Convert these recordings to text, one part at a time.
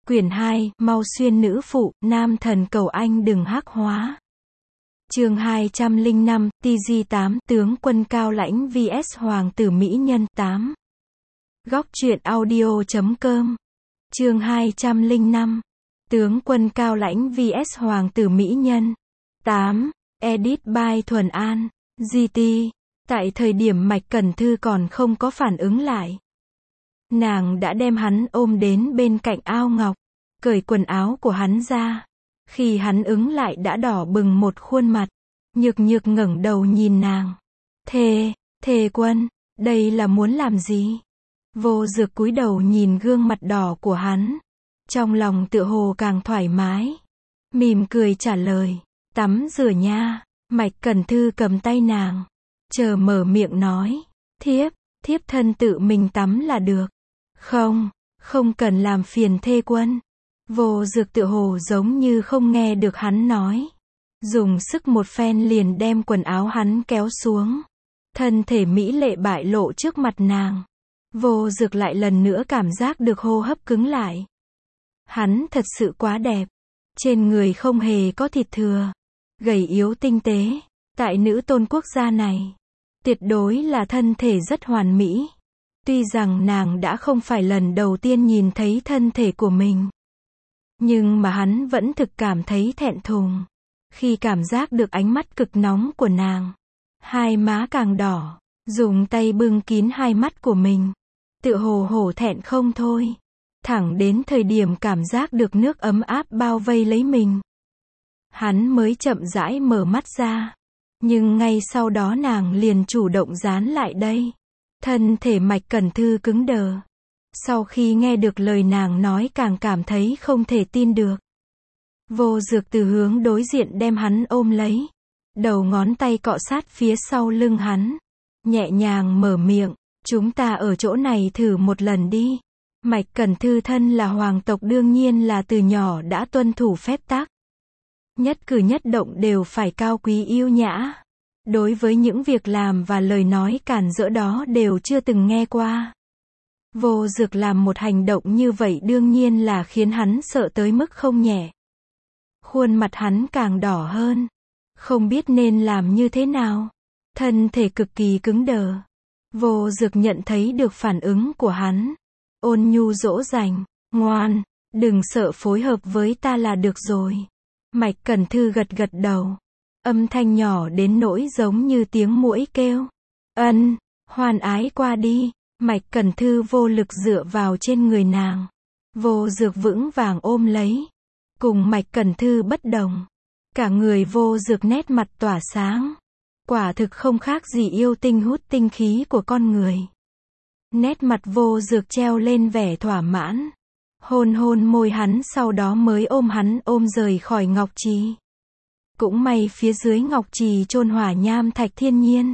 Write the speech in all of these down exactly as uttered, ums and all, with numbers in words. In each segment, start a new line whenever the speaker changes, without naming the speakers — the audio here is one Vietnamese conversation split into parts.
Quyển hai, Mau xuyên nữ phụ, nam thần cầu anh đừng hắc hóa. Chương hai trăm lẻ năm, T G tám, tướng quân cao lãnh vs hoàng tử mỹ nhân, tám. Góc truyện audio chấm com. Chương hai trăm lẻ năm, tướng quân cao lãnh vs hoàng tử mỹ nhân, tám. Edit by Thuần An, giê tê. Tại thời điểm Mạch Cẩn Thư còn không có phản ứng lại, nàng đã đem hắn ôm đến bên cạnh ao ngọc, cởi quần áo của hắn ra. Khi hắn ứng lại đã đỏ bừng một khuôn mặt, nhược nhược ngẩng đầu nhìn nàng. Thề, thề quân, đây là muốn làm gì? Vô Dược cúi đầu nhìn gương mặt đỏ của hắn, trong lòng tựa hồ càng thoải mái, mỉm cười trả lời, tắm rửa nha. Mạch Cẩn Thư cầm tay nàng, chờ mở miệng nói, thiếp, thiếp thân tự mình tắm là được. Không, không cần làm phiền thê quân. Vô Dược tựa hồ giống như không nghe được hắn nói, dùng sức một phen liền đem quần áo hắn kéo xuống, thân thể mỹ lệ bại lộ trước mặt nàng. Vô Dược lại lần nữa cảm giác được hô hấp cứng lại. Hắn thật sự quá đẹp, trên người không hề có thịt thừa, gầy yếu tinh tế, tại nữ tôn quốc gia này, tuyệt đối là thân thể rất hoàn mỹ. Tuy rằng nàng đã không phải lần đầu tiên nhìn thấy thân thể của mình, nhưng mà hắn vẫn thực cảm thấy thẹn thùng, khi cảm giác được ánh mắt cực nóng của nàng. Hai má càng đỏ, dùng tay bưng kín hai mắt của mình, tựa hồ hổ thẹn không thôi. Thẳng đến thời điểm cảm giác được nước ấm áp bao vây lấy mình, hắn mới chậm rãi mở mắt ra. Nhưng ngay sau đó nàng liền chủ động dán lại đây. Thân thể Mạch Cẩn Thư cứng đờ. Sau khi nghe được lời nàng nói càng cảm thấy không thể tin được. Vô Dược từ hướng đối diện đem hắn ôm lấy, đầu ngón tay cọ sát phía sau lưng hắn, nhẹ nhàng mở miệng, chúng ta ở chỗ này thử một lần đi. Mạch Cẩn Thư thân là hoàng tộc đương nhiên là từ nhỏ đã tuân thủ phép tắc. Nhất cử nhất động đều phải cao quý yêu nhã. Đối với những việc làm và lời nói cản rỡ đó đều chưa từng nghe qua. Vô Dược làm một hành động như vậy đương nhiên là khiến hắn sợ tới mức không nhẹ. Khuôn mặt hắn càng đỏ hơn, không biết nên làm như thế nào, thân thể cực kỳ cứng đờ. Vô Dược nhận thấy được phản ứng của hắn, ôn nhu dỗ dành, ngoan, đừng sợ, phối hợp với ta là được rồi. Mạch Cẩn Thư gật gật đầu, âm thanh nhỏ đến nỗi giống như tiếng muỗi kêu. Ân, hoan ái qua đi. Mạch Cẩn Thư vô lực dựa vào trên người nàng. Vô Dược vững vàng ôm lấy. Cùng Mạch Cẩn Thư bất đồng, cả người Vô Dược nét mặt tỏa sáng, quả thực không khác gì yêu tinh hút tinh khí của con người. Nét mặt Vô Dược treo lên vẻ thỏa mãn, hôn hôn môi hắn, sau đó mới ôm hắn ôm rời khỏi ngọc trì. Cũng may phía dưới ngọc trì chôn hỏa nham thạch thiên nhiên,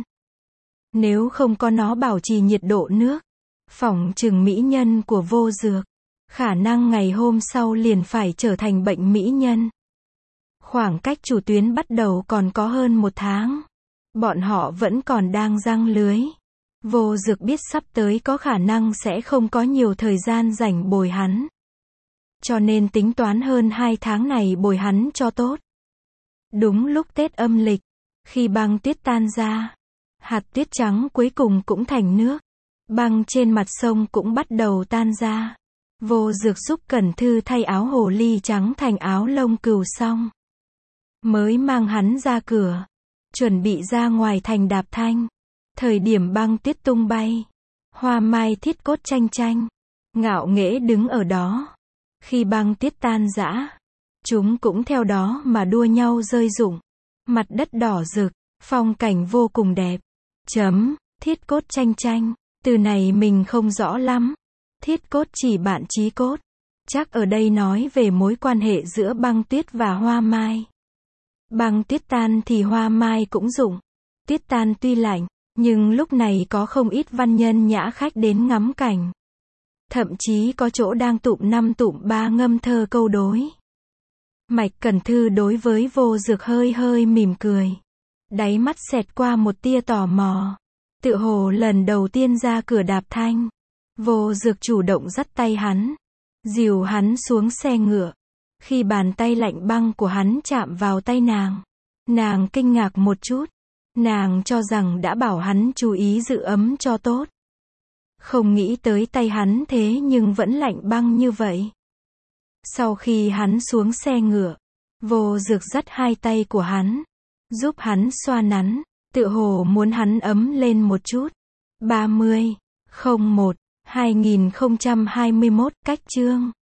nếu không có nó bảo trì nhiệt độ nước, phỏng chừng mỹ nhân của Vô Dược, khả năng ngày hôm sau liền phải trở thành bệnh mỹ nhân. Khoảng cách chủ tuyến bắt đầu còn có hơn một tháng, bọn họ vẫn còn đang giăng lưới. Vô Dược biết sắp tới có khả năng sẽ không có nhiều thời gian rảnh bồi hắn, cho nên tính toán hơn hai tháng này bồi hắn cho tốt. Đúng lúc Tết âm lịch, khi băng tuyết tan ra, hạt tuyết trắng cuối cùng cũng thành nước, băng trên mặt sông cũng bắt đầu tan ra. Vô Dược giúp Cẩn Thư thay áo hồ ly trắng thành áo lông cừu xong, mới mang hắn ra cửa, chuẩn bị ra ngoài thành đạp thanh. Thời điểm băng tuyết tung bay, Hoa Mai Thiết Cốt Tranh Tranh ngạo nghễ đứng ở đó. Khi băng tuyết tan rã, chúng cũng theo đó mà đua nhau rơi rụng. Mặt đất đỏ rực, phong cảnh vô cùng đẹp. Chấm, Thiết Cốt Tranh Tranh, từ này mình không rõ lắm. Thiết cốt chỉ bạn chí cốt, chắc ở đây nói về mối quan hệ giữa băng tuyết và hoa mai. Băng tuyết tan thì hoa mai cũng rụng. Tuyết tan tuy lạnh, nhưng lúc này có không ít văn nhân nhã khách đến ngắm cảnh. Thậm chí có chỗ đang tụng năm tụng ba ngâm thơ câu đối. Mạch Cẩn Thư đối với Vô Dược hơi hơi mỉm cười, đáy mắt xẹt qua một tia tò mò, tự hồ lần đầu tiên ra cửa đạp thanh. Vô Dược chủ động dắt tay hắn, dìu hắn xuống xe ngựa. Khi bàn tay lạnh băng của hắn chạm vào tay nàng, nàng kinh ngạc một chút. Nàng cho rằng đã bảo hắn chú ý giữ ấm cho tốt. Không nghĩ tới tay hắn thế nhưng vẫn lạnh băng như vậy. Sau khi hắn xuống xe ngựa, Vô Dược dắt hai tay của hắn, giúp hắn xoa nắn, tựa hồ muốn hắn ấm lên một chút. ba mươi, không một, hai nghìn không trăm hai mươi mốt, cách chương